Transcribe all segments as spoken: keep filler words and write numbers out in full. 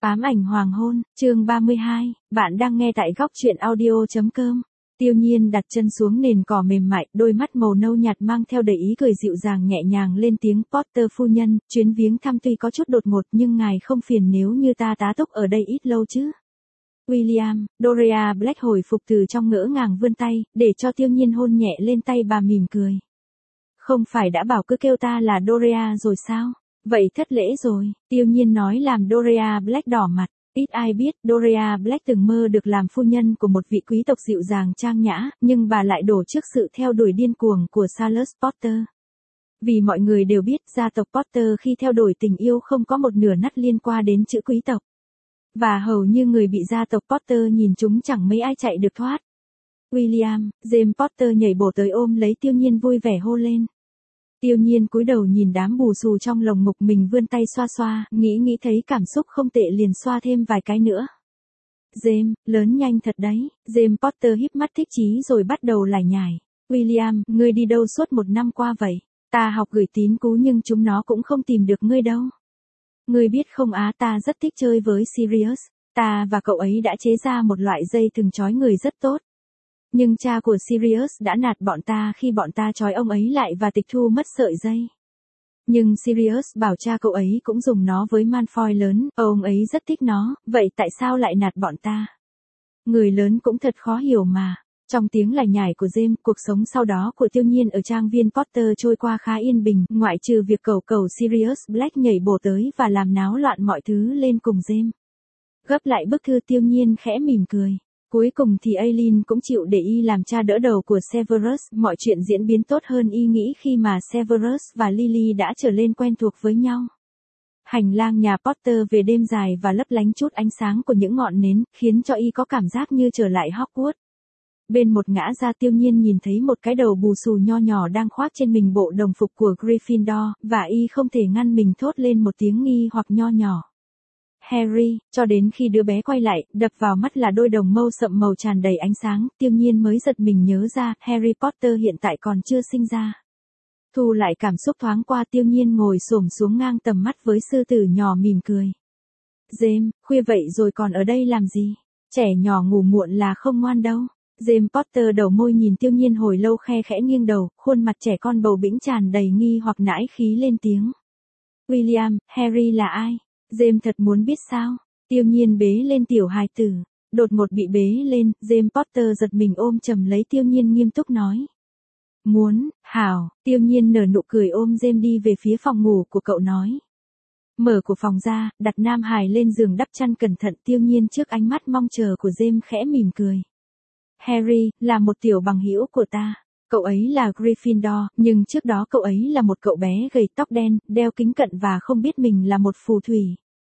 Ám ảnh hoàng hôn, chương ba mươi hai, bạn đang nghe tại góc truyện audio.com. Tiêu Nhiên đặt chân xuống nền cỏ mềm mại, đôi mắt màu nâu nhạt mang theo đầy ý cười dịu dàng nhẹ nhàng lên tiếng. Potter phu nhân, chuyến viếng thăm tuy có chút đột ngột nhưng ngài không phiền nếu như ta tá túc ở đây ít lâu chứ. William, Doria Black hồi phục từ trong ngỡ ngàng vươn tay, để cho Tiêu Nhiên hôn nhẹ lên tay bà mỉm cười. Không phải đã bảo cứ kêu ta là Doria rồi sao? Vậy thất lễ rồi, Tiêu Nhiên nói làm Doria Black đỏ mặt. Ít ai biết Doria Black từng mơ được làm phu nhân của một vị quý tộc dịu dàng trang nhã, nhưng bà lại đổ trước sự theo đuổi điên cuồng của Charles Potter. Vì mọi người đều biết gia tộc Potter khi theo đuổi tình yêu không có một nửa nắt liên quan đến chữ quý tộc. Và hầu như người bị gia tộc Potter nhìn chúng chẳng mấy ai chạy được thoát. William, James Potter nhảy bổ tới ôm lấy Tiêu Nhiên vui vẻ hô lên. Tiêu Nhiên cúi đầu nhìn đám bù xù trong lồng ngực mình vươn tay xoa xoa, nghĩ nghĩ thấy cảm xúc không tệ liền xoa thêm vài cái nữa. James, lớn nhanh thật đấy, James Potter híp mắt thích chí rồi bắt đầu lải nhải. William, ngươi đi đâu suốt một năm qua vậy? Ta học gửi tín cú nhưng chúng nó cũng không tìm được ngươi đâu. Ngươi biết không á, ta rất thích chơi với Sirius, ta và cậu ấy đã chế ra một loại dây thừng trói người rất tốt. Nhưng cha của Sirius đã nạt bọn ta khi bọn ta trói ông ấy lại và tịch thu mất sợi dây. Nhưng Sirius bảo cha cậu ấy cũng dùng nó với Malfoy lớn, ông ấy rất thích nó, vậy tại sao lại nạt bọn ta? Người lớn cũng thật khó hiểu mà. Trong tiếng lải nhải của James, cuộc sống sau đó của Tiêu Nhiên ở trang viên Potter trôi qua khá yên bình, ngoại trừ việc cầu cầu Sirius Black nhảy bổ tới và làm náo loạn mọi thứ lên cùng James. Gấp lại bức thư, Tiêu Nhiên khẽ mỉm cười. Cuối cùng thì Aileen cũng chịu để y làm cha đỡ đầu của Severus, mọi chuyện diễn biến tốt hơn y nghĩ khi mà Severus và Lily đã trở lên quen thuộc với nhau. Hành lang nhà Potter về đêm dài và lấp lánh chút ánh sáng của những ngọn nến, khiến cho y có cảm giác như trở lại Hogwarts. Bên một ngã ra, Tiêu Nhiên nhìn thấy một cái đầu bù xù nho nhỏ đang khoác trên mình bộ đồng phục của Gryffindor, và y không thể ngăn mình thốt lên một tiếng nghi hoặc nho nhỏ. Harry, cho đến khi đứa bé quay lại, đập vào mắt là đôi đồng mâu sậm màu tràn đầy ánh sáng, Tiêu Nhiên mới giật mình nhớ ra, Harry Potter hiện tại còn chưa sinh ra. Thu lại cảm xúc thoáng qua, Tiêu Nhiên ngồi xổm xuống ngang tầm mắt với sư tử nhỏ mỉm cười. James, khuya vậy rồi còn ở đây làm gì? Trẻ nhỏ ngủ muộn là không ngoan đâu. James Potter đầu môi nhìn Tiêu Nhiên hồi lâu, khe khẽ nghiêng đầu, khuôn mặt trẻ con bầu bĩnh tràn đầy nghi hoặc nãi khí lên tiếng. William, Harry là ai? James thật muốn biết sao? Tiêu Nhiên bế lên tiểu hài tử. Đột ngột bị bế lên, James Potter giật mình ôm chầm lấy Tiêu Nhiên nghiêm túc nói. Muốn, hảo, Tiêu Nhiên nở nụ cười ôm James đi về phía phòng ngủ của cậu nói. Mở của phòng ra, đặt nam hài lên giường đắp chăn cẩn thận. Tiêu Nhiên trước ánh mắt mong chờ của James khẽ mỉm cười. Harry, là một tiểu bằng hữu của ta. Cậu ấy là Gryffindor, nhưng trước đó cậu ấy là một cậu bé gầy tóc đen, đeo kính cận và không biết mình là một phù thủy.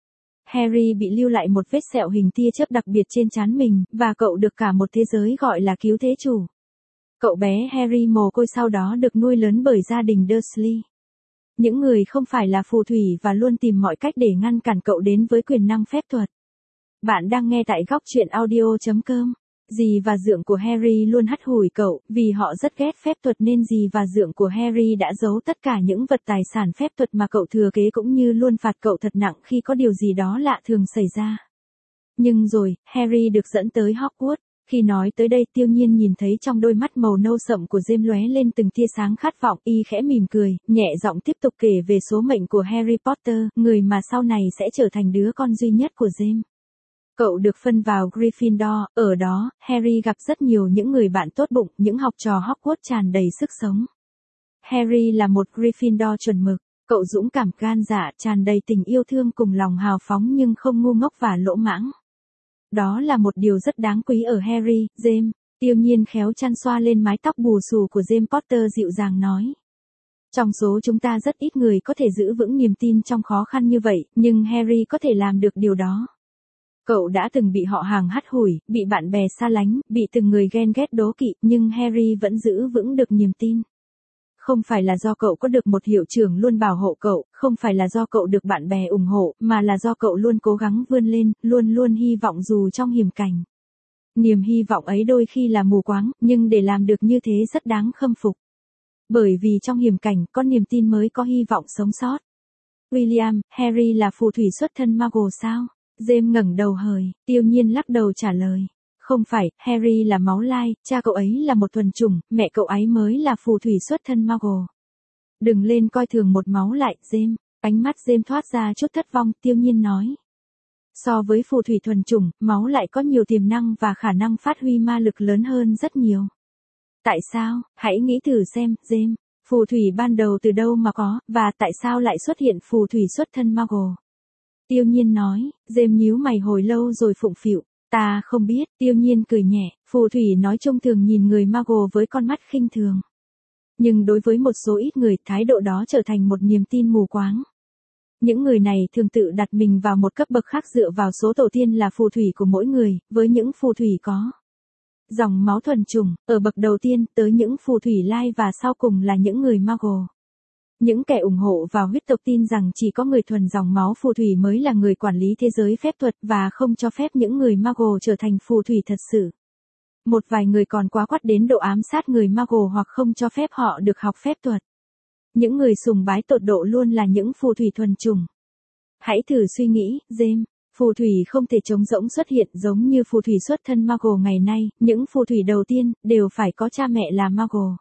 Harry bị lưu lại một vết sẹo hình tia chớp đặc biệt trên trán mình, và cậu được cả một thế giới gọi là cứu thế chủ. Cậu bé Harry mồ côi sau đó được nuôi lớn bởi gia đình Dursley. Những người không phải là phù thủy và luôn tìm mọi cách để ngăn cản cậu đến với quyền năng phép thuật. Bạn đang nghe tại góc truyện audio.com. Dì và dượng của Harry luôn hắt hủi cậu, vì họ rất ghét phép thuật nên dì và dượng của Harry đã giấu tất cả những vật tài sản phép thuật mà cậu thừa kế, cũng như luôn phạt cậu thật nặng khi có điều gì đó lạ thường xảy ra. Nhưng rồi, Harry được dẫn tới Hogwarts. Khi nói tới đây, Tiêu Nhiên nhìn thấy trong đôi mắt màu nâu sậm của James lóe lên từng tia sáng khát vọng, y khẽ mỉm cười, nhẹ giọng tiếp tục kể về số mệnh của Harry Potter, người mà sau này sẽ trở thành đứa con duy nhất của James. Cậu được phân vào Gryffindor, ở đó, Harry gặp rất nhiều những người bạn tốt bụng, những học trò Hogwarts tràn đầy sức sống. Harry là một Gryffindor chuẩn mực, cậu dũng cảm, gan dạ, tràn đầy tình yêu thương cùng lòng hào phóng nhưng không ngu ngốc và lỗ mãng. Đó là một điều rất đáng quý ở Harry. James, Tiêu Nhiên khéo chăn xoa lên mái tóc bù xù của James Potter dịu dàng nói. Trong số chúng ta rất ít người có thể giữ vững niềm tin trong khó khăn như vậy, nhưng Harry có thể làm được điều đó. Cậu đã từng bị họ hàng hắt hủi, bị bạn bè xa lánh, bị từng người ghen ghét đố kỵ, nhưng Harry vẫn giữ vững được niềm tin. Không phải là do cậu có được một hiệu trưởng luôn bảo hộ cậu, không phải là do cậu được bạn bè ủng hộ, mà là do cậu luôn cố gắng vươn lên, luôn luôn hy vọng dù trong hiểm cảnh. Niềm hy vọng ấy đôi khi là mù quáng, nhưng để làm được như thế rất đáng khâm phục. Bởi vì trong hiểm cảnh, có niềm tin mới có hy vọng sống sót. William, Harry là phù thủy xuất thân Muggle sao? James ngẩng đầu hời, Tiêu Nhiên lắc đầu trả lời. Không phải, Harry là máu lai, cha cậu ấy là một thuần chủng, mẹ cậu ấy mới là phù thủy xuất thân Muggle. Đừng lên coi thường một máu lại, James. Ánh mắt James thoát ra chút thất vọng, Tiêu Nhiên nói. So với phù thủy thuần chủng, máu lại có nhiều tiềm năng và khả năng phát huy ma lực lớn hơn rất nhiều. Tại sao? Hãy nghĩ thử xem, James. Phù thủy ban đầu từ đâu mà có, và tại sao lại xuất hiện phù thủy xuất thân Muggle? Tiêu Nhiên nói, James nhíu mày hồi lâu rồi phụng phịu. Ta không biết, Tiêu Nhiên cười nhẹ, phù thủy nói chung thường nhìn người Muggle với con mắt khinh thường. Nhưng đối với một số ít người, thái độ đó trở thành một niềm tin mù quáng. Những người này thường tự đặt mình vào một cấp bậc khác dựa vào số tổ tiên là phù thủy của mỗi người, với những phù thủy có dòng máu thuần chủng, ở bậc đầu tiên tới những phù thủy lai và sau cùng là những người Muggle. Những kẻ ủng hộ vào huyết tộc tin rằng chỉ có người thuần dòng máu phù thủy mới là người quản lý thế giới phép thuật và không cho phép những người Muggle trở thành phù thủy thật sự. Một vài người còn quá quắt đến độ ám sát người Muggle hoặc không cho phép họ được học phép thuật. Những người sùng bái tột độ luôn là những phù thủy thuần chủng. Hãy thử suy nghĩ, James. Phù thủy không thể trống rỗng xuất hiện giống như phù thủy xuất thân Muggle ngày nay, những phù thủy đầu tiên đều phải có cha mẹ là Muggle.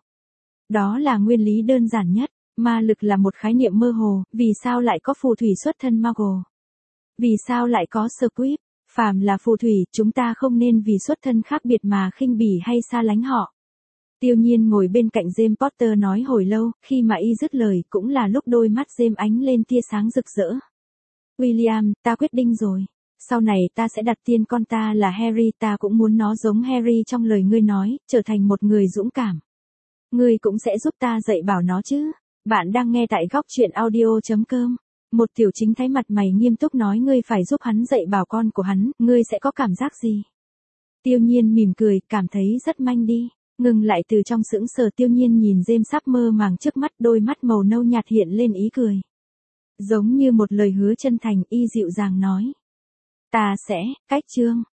Đó là nguyên lý đơn giản nhất. Ma lực là một khái niệm mơ hồ, vì sao lại có phù thủy xuất thân Muggle? Vì sao lại có Squib? Phàm là phù thủy, chúng ta không nên vì xuất thân khác biệt mà khinh bỉ hay xa lánh họ. Tiêu Nhiên ngồi bên cạnh James Potter nói hồi lâu, khi mà y dứt lời cũng là lúc đôi mắt James ánh lên tia sáng rực rỡ. William, ta quyết định rồi. Sau này ta sẽ đặt tên con ta là Harry, ta cũng muốn nó giống Harry trong lời ngươi nói, trở thành một người dũng cảm. Ngươi cũng sẽ giúp ta dạy bảo nó chứ. Bạn đang nghe tại góc truyện audio chấm com. Một tiểu chính thấy mặt mày nghiêm túc nói ngươi phải giúp hắn dạy bảo con của hắn, ngươi sẽ có cảm giác gì? Tiêu Nhiên mỉm cười, cảm thấy rất manh đi. Ngừng lại từ trong sững sờ, Tiêu Nhiên nhìn James sắp mơ màng trước mắt, đôi mắt màu nâu nhạt hiện lên ý cười. Giống như một lời hứa chân thành, y dịu dàng nói. Ta sẽ, cách chương.